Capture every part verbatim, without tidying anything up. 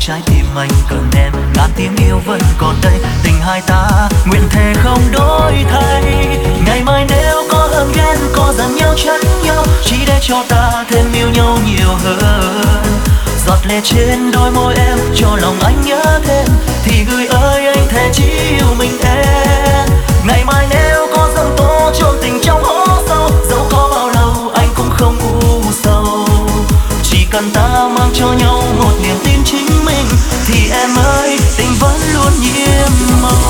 trái tim anh cần em, ngàn tiếng yêu vẫn còn đây. Tình hai ta nguyện thề không đổi thay. Ngày mai nếu có hờn ghen, có giận nhau trách nhau, chỉ để cho ta thêm yêu nhau nhiều hơn. Giọt lệ trên đôi môi em, cho lòng anh nhớ thêm, thì gửi ơi anh thề chỉ yêu mình em. Ngày mai nếu có giông tố chôn tình trong hố sâu, dẫu có bao lâu anh cũng không u sầu. Chỉ cần ta mang cho nhau một niềm tin chính mình, thì em ơi tình vẫn luôn nhiệm màu.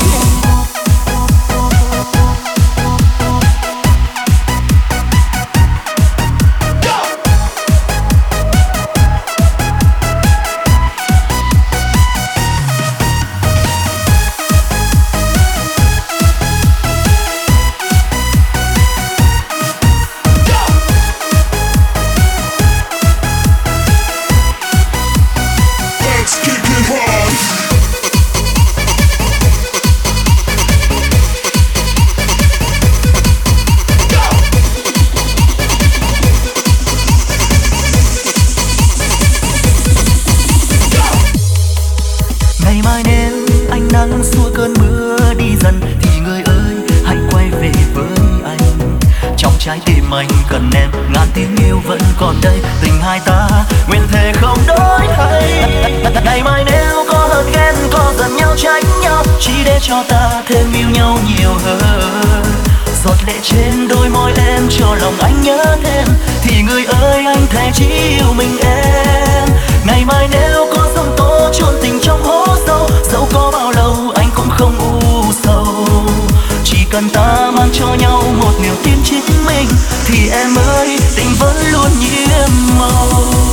Xua cơn mưa đi dần, thì người ơi hãy quay về với anh. Trong trái tim anh cần em, ngàn tiếng yêu vẫn còn đây. Tình hai ta nguyện thề không đổi thay. Ngày mai nếu có hờn ghen, có giận nhau trách nhau, chỉ để cho ta thêm yêu nhau nhiều hơn. Giọt lệ trên đôi môi em, cho lòng anh nhớ thêm, thì người ơi anh thề chỉ yêu mình em. Ngày mai nếu có giông tố chôn tình trong hố sâu, dẫu có bao lâu anh cũng không u sầu. Chỉ cần ta mang cho nhau một niềm tin chính mình, thì em ơi tình vẫn luôn nhiệm màu.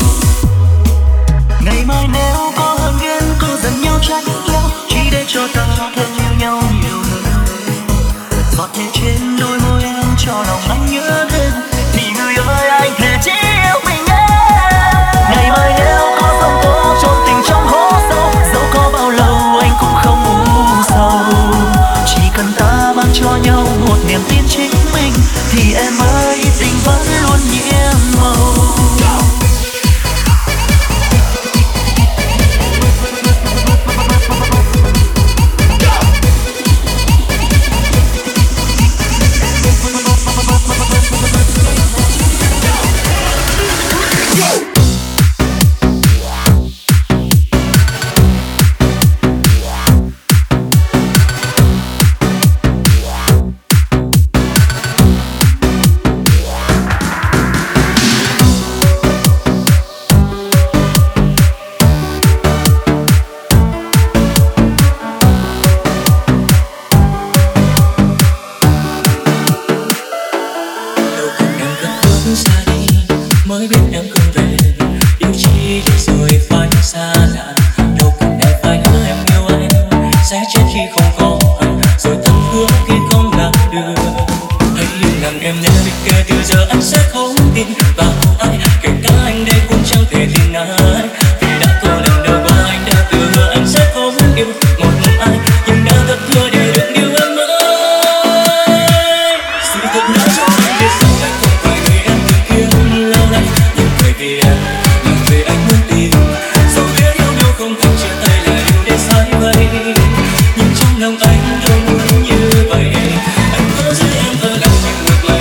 Ngày mai nếu có hờn ghen, có giận nhau trách nhau, chỉ để cho ta thêm yêu nhau nhiều hơn. Giọt lệ trên đôi môi em, cho lòng anh nhớ thêm, thì người ơi anh thề chỉ yêu mình em. Ngày mai nếu có giông tố chôn tình trong hố sâu, dẫu có bao lâu anh cũng không u sầu. Chỉ cần ta mang cho nhau một niềm tin chính mình, thì em ơi tình vẫn luôn nhiệm màu.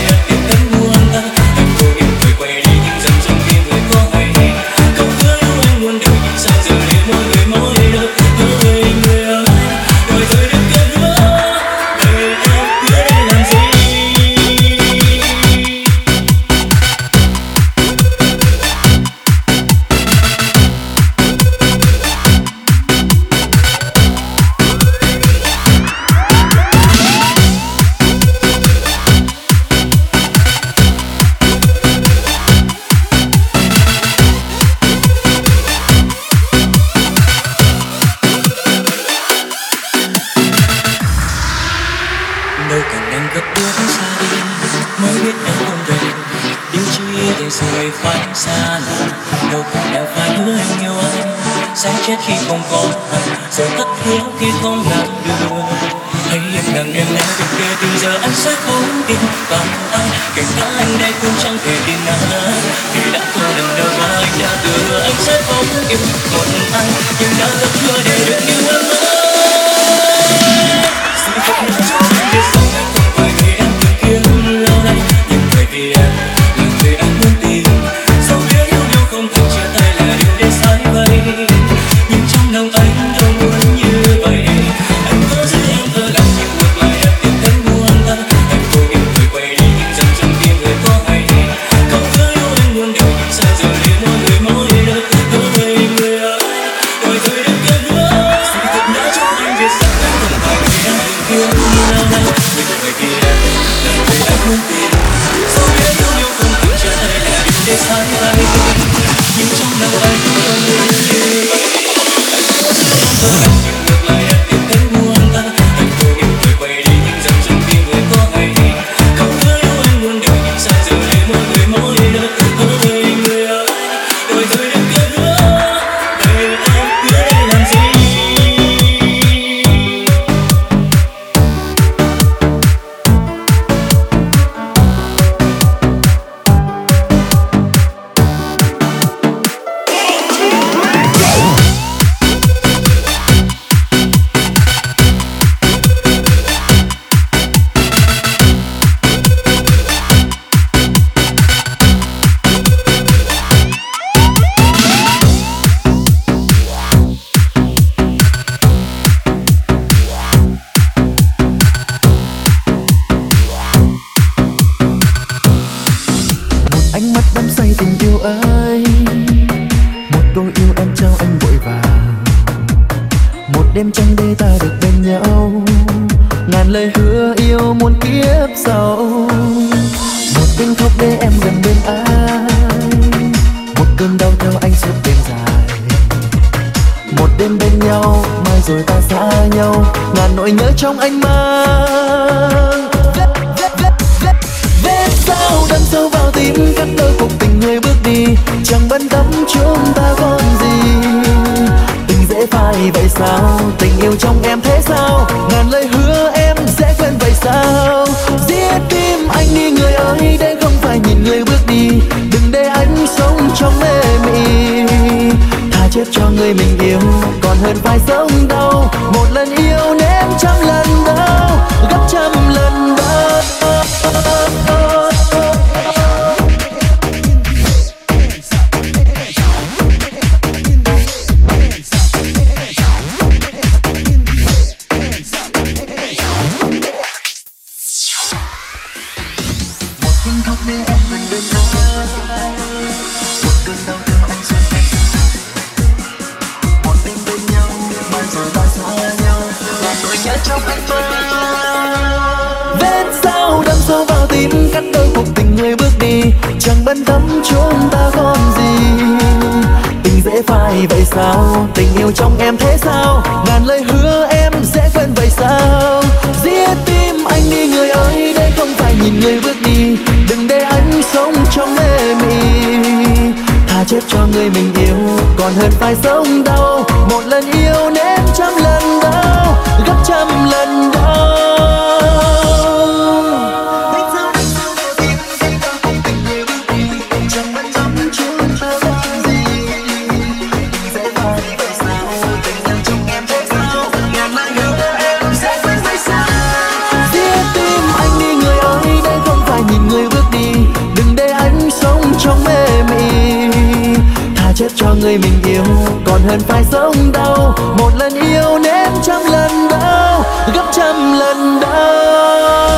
Hãy subscribe cho kênh Ghiền Mì Gõ để không bỏ lỡ những video hấp dẫn. sẽ chết khi không có anh, rồi thất hiếu khi không làm được. Hãy im lặng em nghe bên kia, từ giờ anh sẽ không tin vào ai, kể cả anh đây cũng chẳng thể tin ai. Vì đã có lần đầu mà anh đã đưa, anh sẽ không yêu một ai, nhưng đã rất hứa để được như em ơi. Xin phép nói cho anh biết rằng anh không phải vì em từng kiếm lâu nay, nhưng bởi vì em là người anh muốn tìm. Dẫu biết yêu nhau không thể chia tay là điều để sai vậy, nhưng trong lòng anh đâu muốn như vậy. Anh có giữ em ở lại nhưng ngược lại em tìm thấy buồn ta. Anh cố yêu người quay đi nhưng dần dần tìm người có hay. Không cứ yêu anh muốn điều nhưng sao giờ liền mỗi người mỗi nơi. Hứa với người ơi, đôi thôi đừng kết hứa. Xin thật đã cho anh biết rằng anh không phải vì em từng yêu như lâu nay, nhưng bởi vì em là người anh muốn tìm. Dẫu biết yêu nhau không thể chia tay là điều để sai vậy, nhưng trong lòng anh đâu muốn như vậy. Anh có giữ em ở lại nhưng ngược lại em tìm thấy buồn ta. Anh cố yêu người quay đi nhưng dần dần tìm người có hay. Không cứ yêu anh muốn điều nhưng sao giờ đây mỗi người mỗi nơi. Hứa với người ơi, đôi thôi đừng kết hứa. Để em hứa đây làm gì. Ánh mắt đắm say tình yêu ấy, một câu yêu em trao anh vội vàng. Một đêm trăng đêm ta được bên nhau, ngàn lời hứa yêu muôn kiếp sau. Một tiếng khóc để em gần bên anh, một cơn đau theo anh suốt đêm dài. Một đêm bên nhau, mai rồi ta xa nhau, ngàn nỗi nhớ trong anh mang. Vết sao đâm sâu vào tim, cắt đôi cuộc tình người bước đi. Chẳng bận tâm chúng ta còn gì, tình dễ phai vậy sao? Tình yêu trong em thế sao? Ngàn lời hứa em sẽ quên vậy sao? Giết tim anh đi người ơi, đây không phải nhìn người bước đi. Đừng để anh sống trong mê mị, thà chết cho người mình yêu còn hơn phải sống đau. Một lần yêu nên trăm lần đau, gấp trăm lần đau. Vết sao đâm sâu vào tim, cắt đôi cuộc tình người bước đi. Chẳng bận tâm chúng ta còn gì, tình dễ phai vậy sao? Tình yêu trong em thế sao? Ngàn lời hứa em sẽ quên vậy sao? Giết tim anh đi người ơi, đây không phải nhìn người bước đi. Đừng để anh sống trong mê mị, thà chết cho người mình yêu còn hơn phải sống đau. Một lần yêu nên trăm lần đau, gấp trăm lần đau. Trong mê mị, thà chết cho người mình yêu còn hơn phải sống đau. Một lần yêu nên trăm lần đau, gấp trăm lần đau.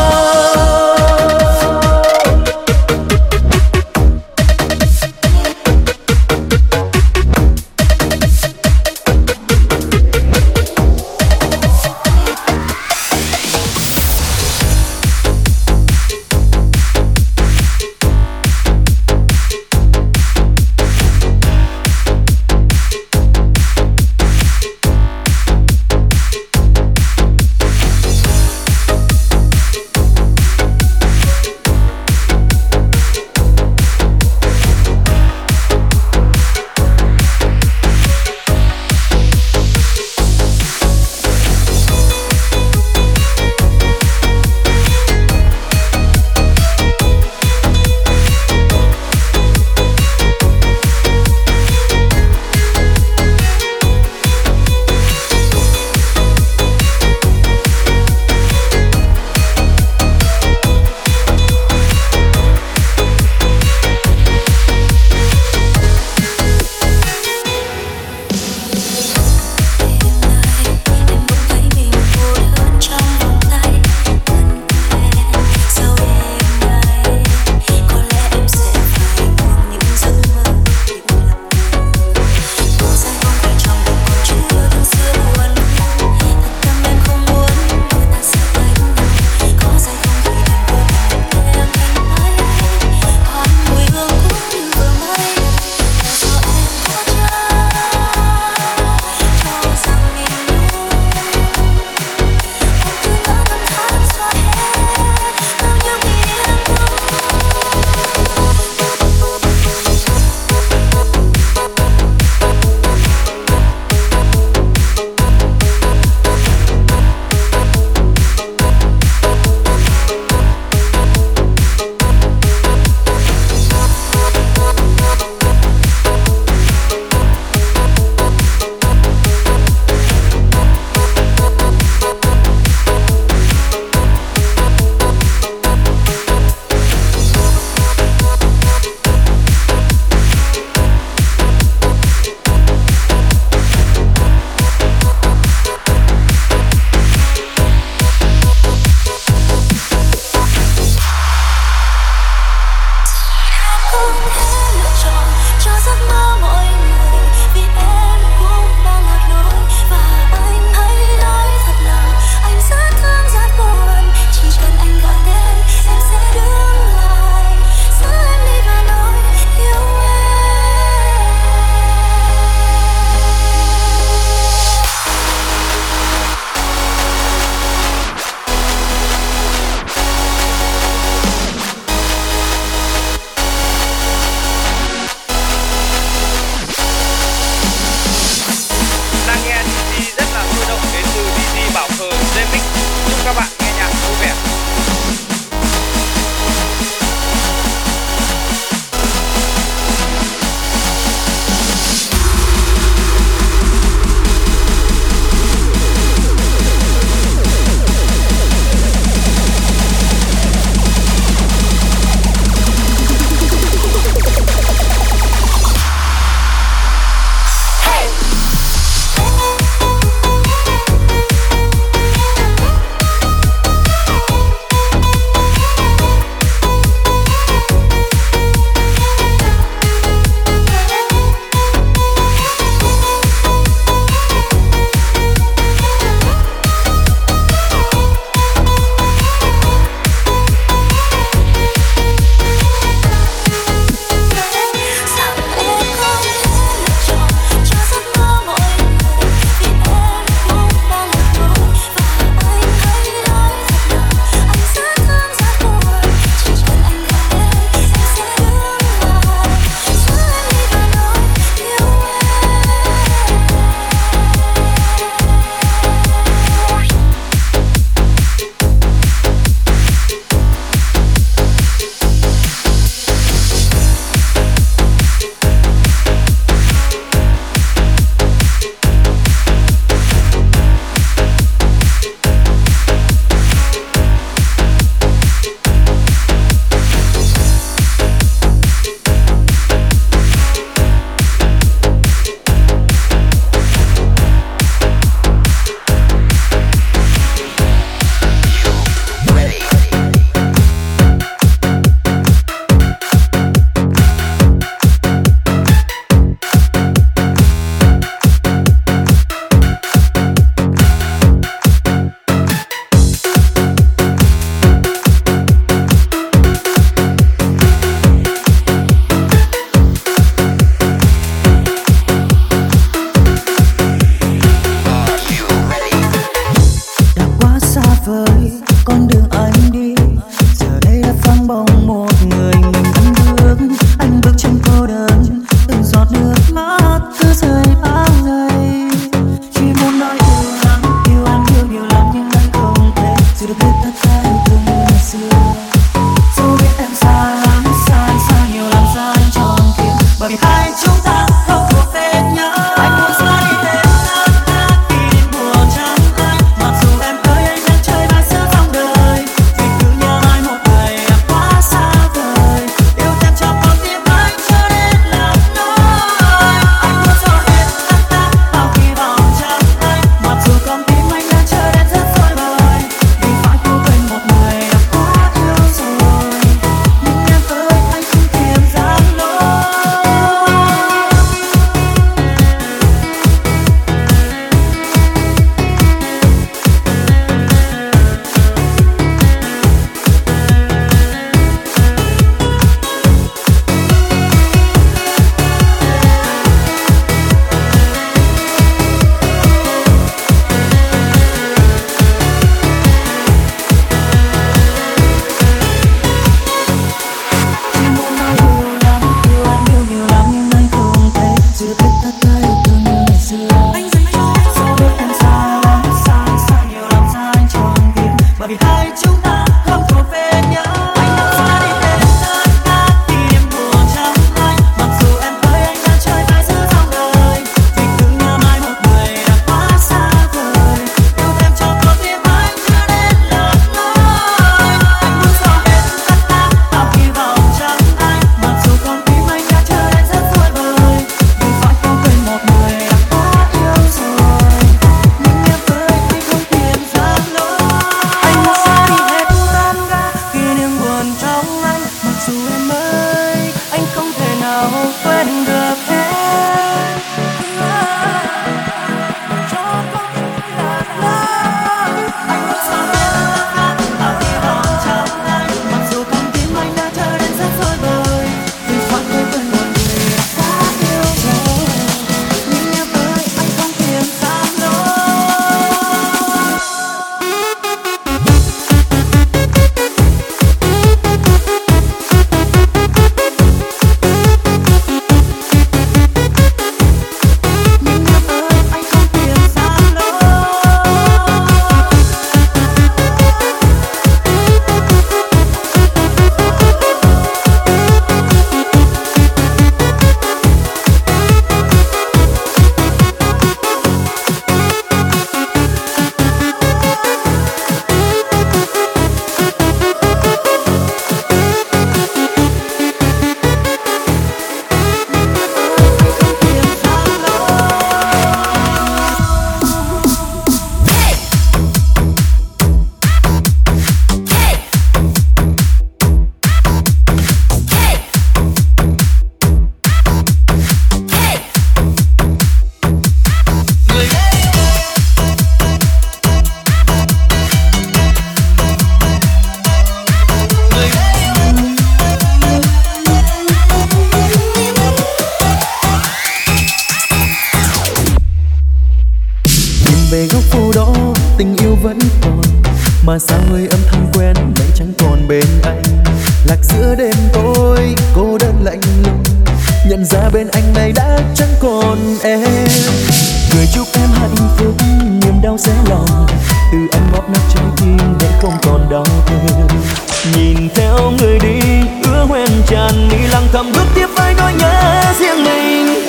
phố đó tình yêu vẫn còn, mà sao người âm thầm quen lại chẳng còn bên anh. Lạc giữa đêm tối cô đơn lạnh lùng, nhận ra bên anh này đã chẳng còn em. Người chúc em hạnh phúc niềm đau xé lòng, từ anh bóp nát trái tim để không còn đau thêm. Nhìn theo người đi ứa hoen tràn mi, lặng thầm bước tiếp với nỗi nhớ riêng mình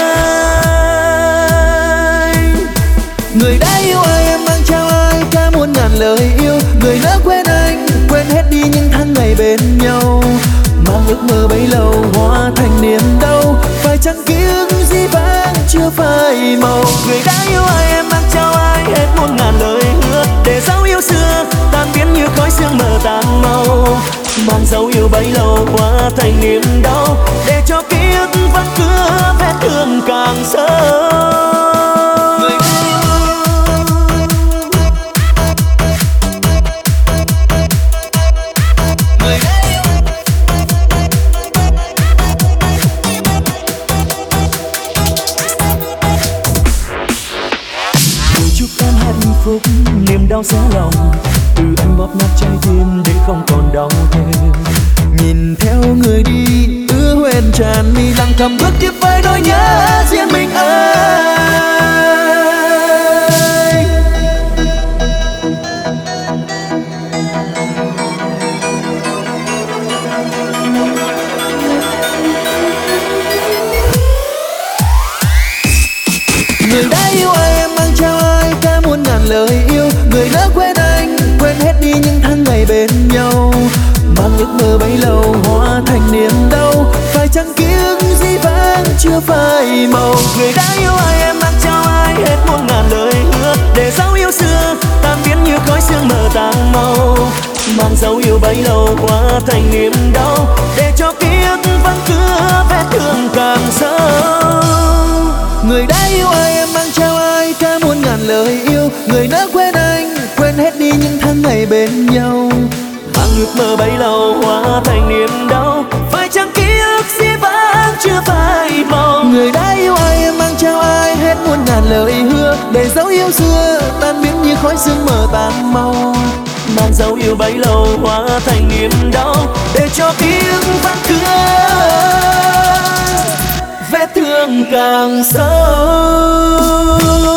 anh. Người đã yêu ai em mang trao ai cả muôn ngàn lời yêu, người lỡ quên anh quên hết đi những tháng ngày bên nhau. Mang ước mơ bấy lâu hóa thành niềm đau, phải chăng ký ức dĩ vãng chưa phai màu. Người đã yêu ai em mang trao ai hết muôn ngàn lời hứa, để dấu yêu xưa tan biến như khói sương mờ tàn màu. Mang dấu yêu bấy lâu hóa thành niềm đau, để cho ký ức vẫn cứ vết thương càng sâu. Niềm đau xé lòng, từ anh bóp nát trái tim để không còn đau thêm. Nhìn theo người đi ứa hoen tràn mi, lặng thầm bước tiếp với nỗi nhớ riêng mình anh. Người đã yêu ai em mang trao ai cả muôn ngàn lời yêu, người lỡ quên anh quên hết đi những tháng ngày bên nhau. Mang ước mơ bấy lâu hóa thành niềm đau, phải chăng ký ức dĩ vãng chưa phai màu. Người đã yêu ai em mang trao ai hết muôn ngàn lời hứa, để dấu yêu xưa tan biến như khói sương mờ tàn màu. Mang dấu yêu bấy lâu hóa thành niềm đau, để cho ký ức vẫn cứ vết thương càng sâu. Người đã yêu ai em mang trao ai cả muôn ngàn lời yêu, người lỡ quên anh quên hết đi những tháng ngày bên nhau. Mang ước mơ bấy lâu hóa thành niềm đau, phải chăng ký ức dĩ vãng chưa phai màu. Người đã yêu ai em mang trao ai hết muôn ngàn lời hứa, để dấu yêu xưa tan biến như khói sương mờ tàn màu. Mang dấu yêu bấy lâu hóa thành niềm đau, để cho ký ức vẫn cứ vết thương càng sâu.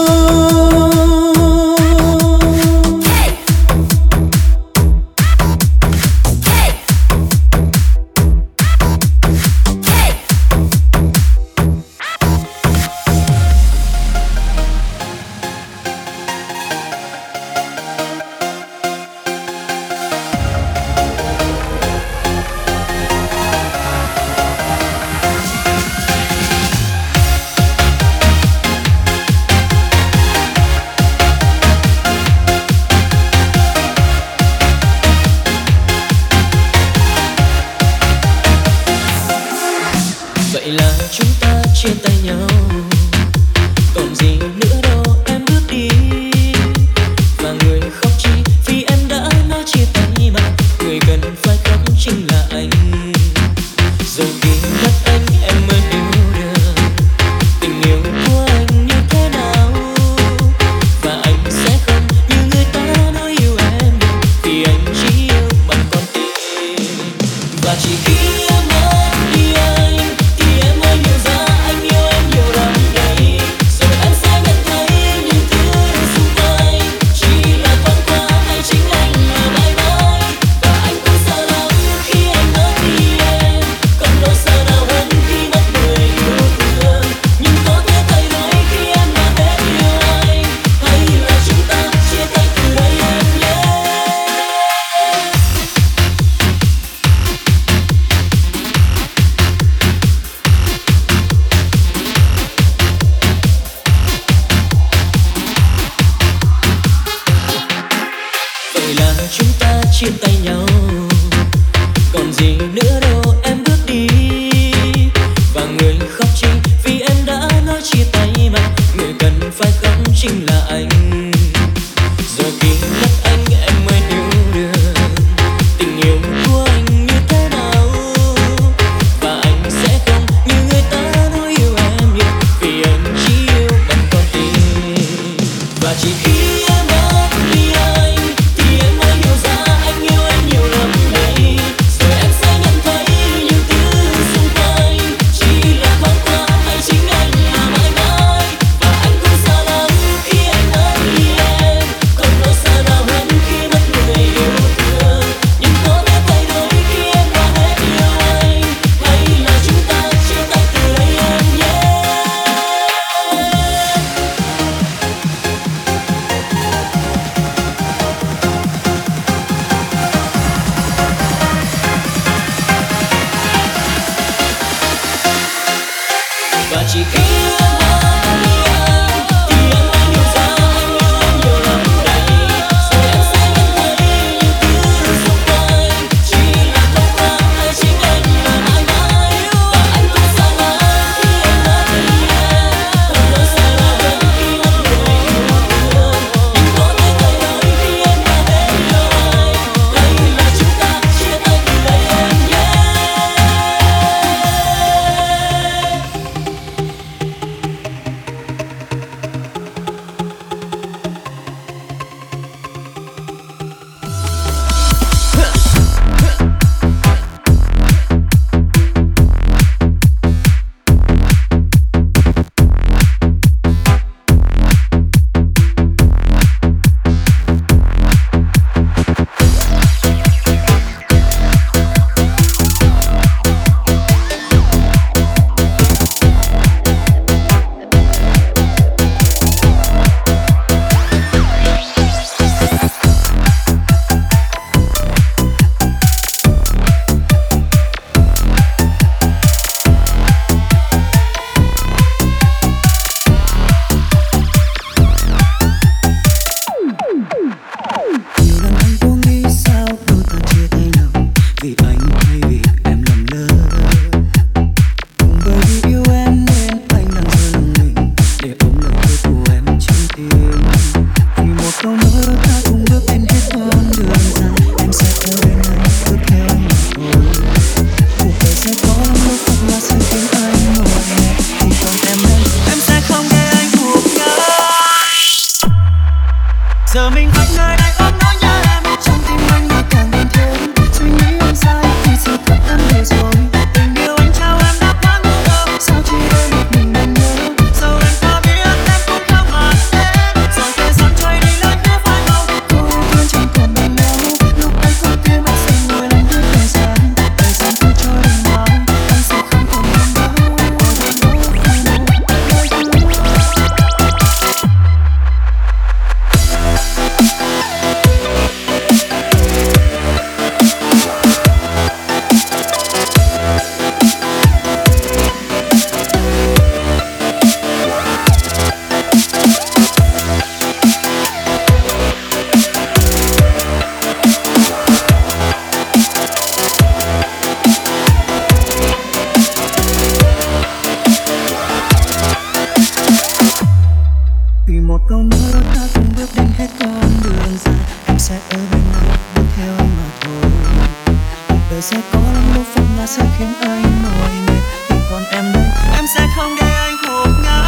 chia tay nhau, còn gì nữa đâu em bước đi. Và người khóc chi vì em đã nói chia tay mà người cần phải khóc chính là anh. Rồi khi mất anh em mới hiểu được tình yêu của anh như thế nào. Và anh sẽ không như người ta nói yêu em nhiều, vì anh chỉ yêu bằng con tim. Và chỉ khi câu nói ta cùng bước đến hết con đường dài. Em sẽ ở bên anh, bước theo anh mà thôi. Cuộc đời sẽ có lắm lúc vấp ngã sẽ khiến anh mỏi mệt, thì còn em đây, em sẽ không để anh khổ ngã.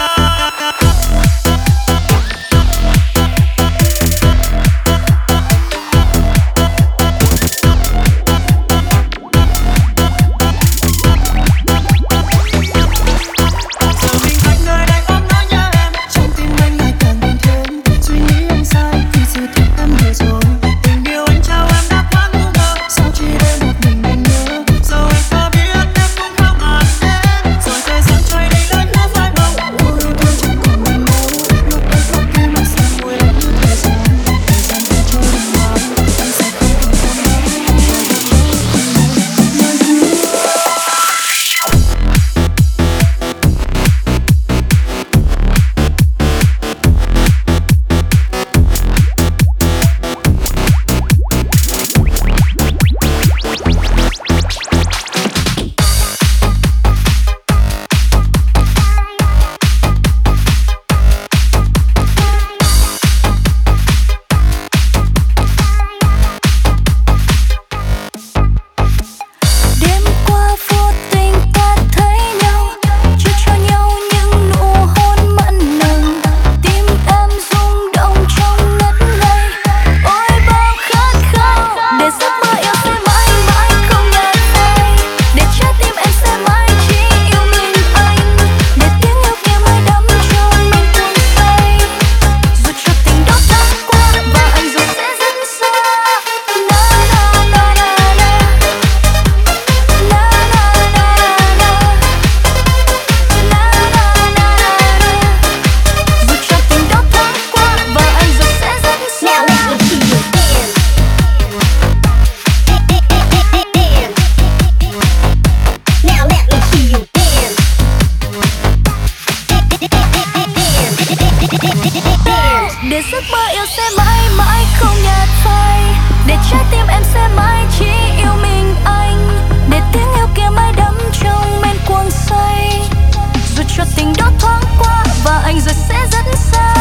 Để giấc mơ yêu sẽ mãi mãi không nhạt phai, để trái tim em sẽ mãi chỉ yêu mình anh, để tiếng yêu kia mãi đắm trong men cuồng say, dù cho tình đó thoáng qua và anh rồi sẽ rất xa.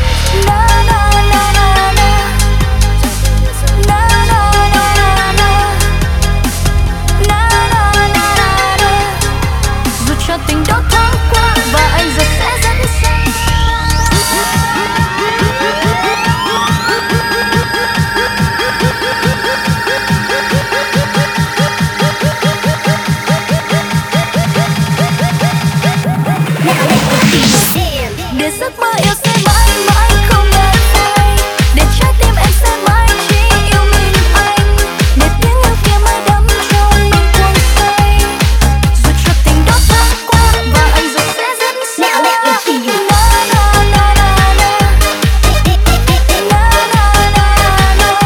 Na na na na na, na na na na na, na na na na na, dù cho tình đó thoáng qua và anh rồi sẽ rất xa. Để giấc mơ yêu sẽ mãi mãi không nhạt phai, để trái tim em sẽ mãi chỉ yêu mình anh, để tiếng yêu kia mãi đắm trong men cuồng say, dù cho tình đó thoáng qua và anh rồi sẽ rất xa. Na na na na, na na na na, na na na na,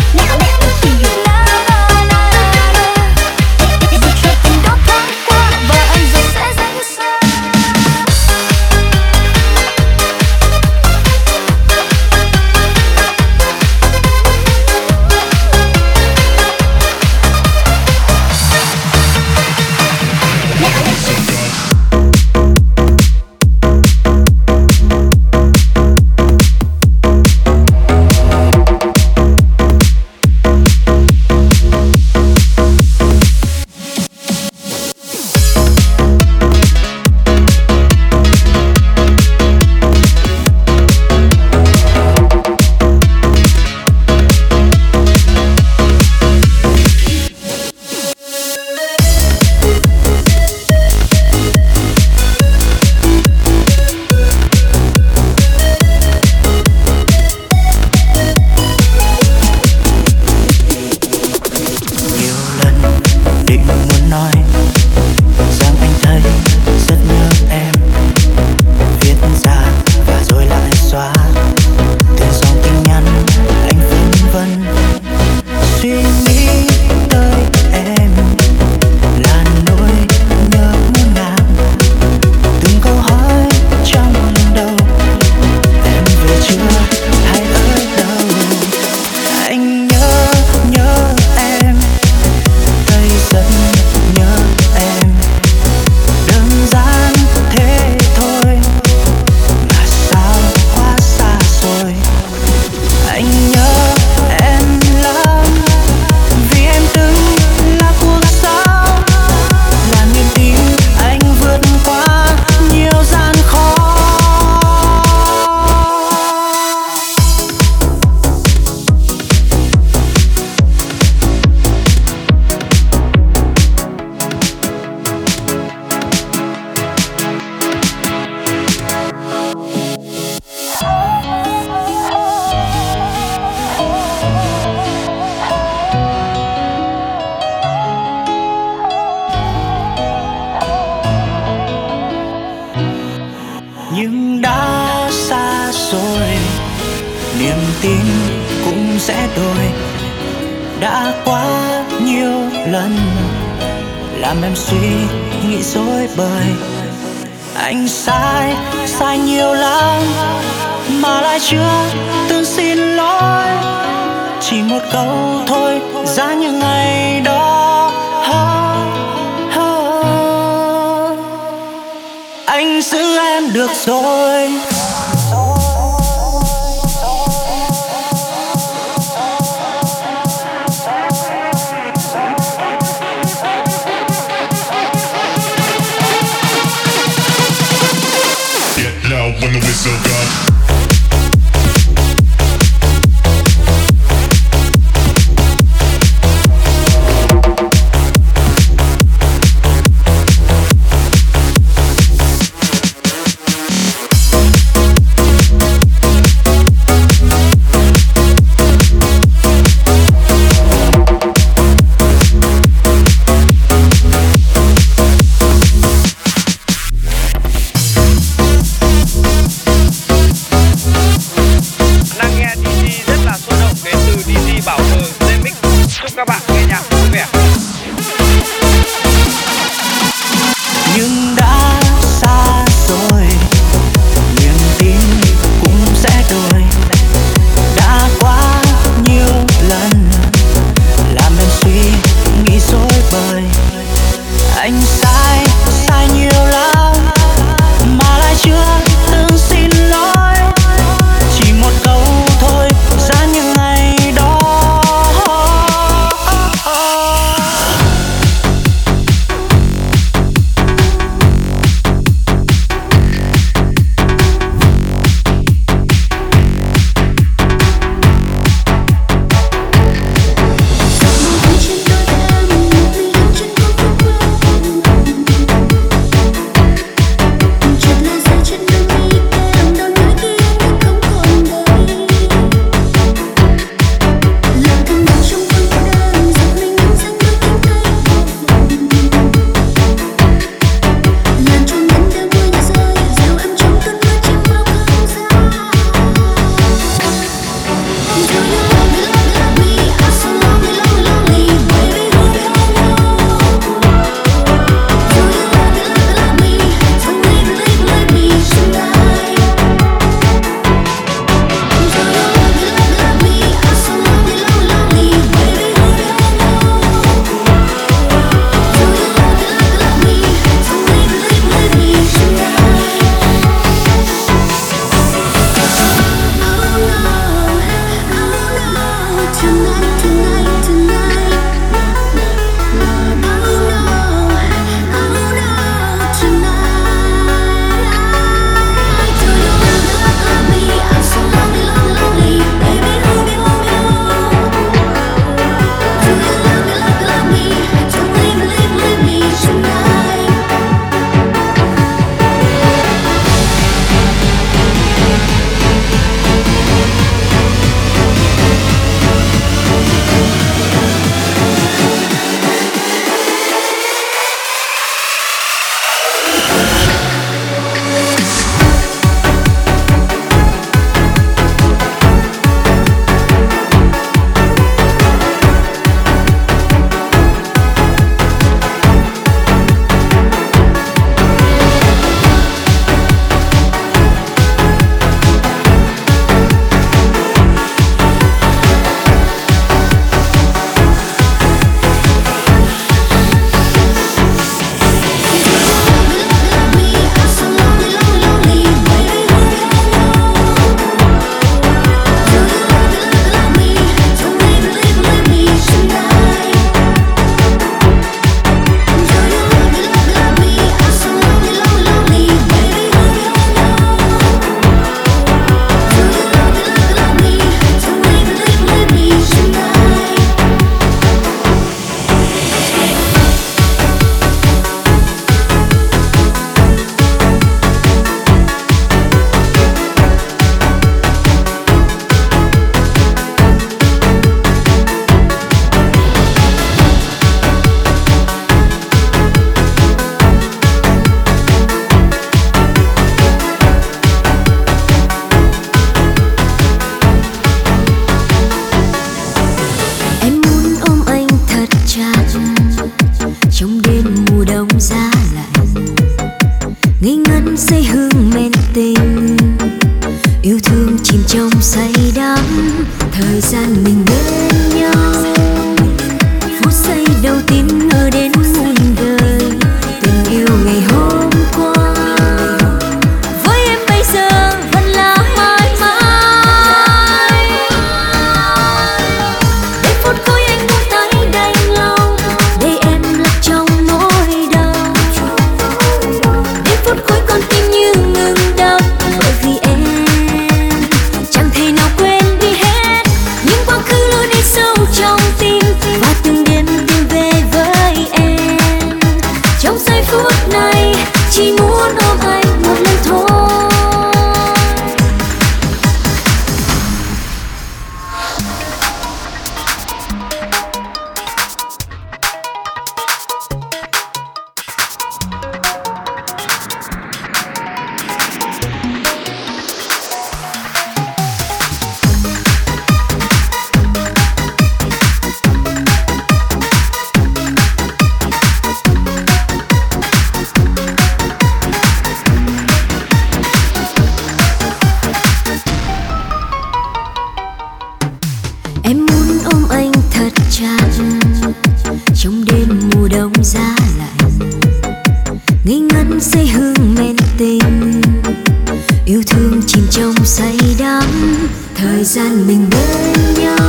dù cho tình đó thoáng qua và anh rồi sẽ rất xa. đã xa rồi, niềm tin cũng sẽ đổi. Đã quá nhiều lần làm em suy nghĩ rối bời. Anh sai, sai nhiều lắm mà lại chưa từng xin lỗi. Chỉ một câu thôi giá như ngày đó. Anh giữ em được rồi. When the whistle goes. chìm trong say đắm, thời gian mình bên nhau. Phút giây đầu tiên ngờ đến muôn đời, tình yêu ngày hôm qua với em bây giờ vẫn là mãi mãi. Đến phút cuối anh buông tay đành lòng, để em lạc trong nỗi đau. Đến phút cuối con tim như ngừng đập, bởi vì em chẳng thể nào quên đi hết những quá khứ luôn đi sâu trong tim, và từng đêm tìm về với em. Trong giây phút này chỉ muốn ôm anh một lần thôi. Em muốn ôm anh thật chặt trong đêm mùa đông giá lạnh, ngây ngất say hương men tình, yêu thương chìm trong say đắm, thời gian mình bên nhau.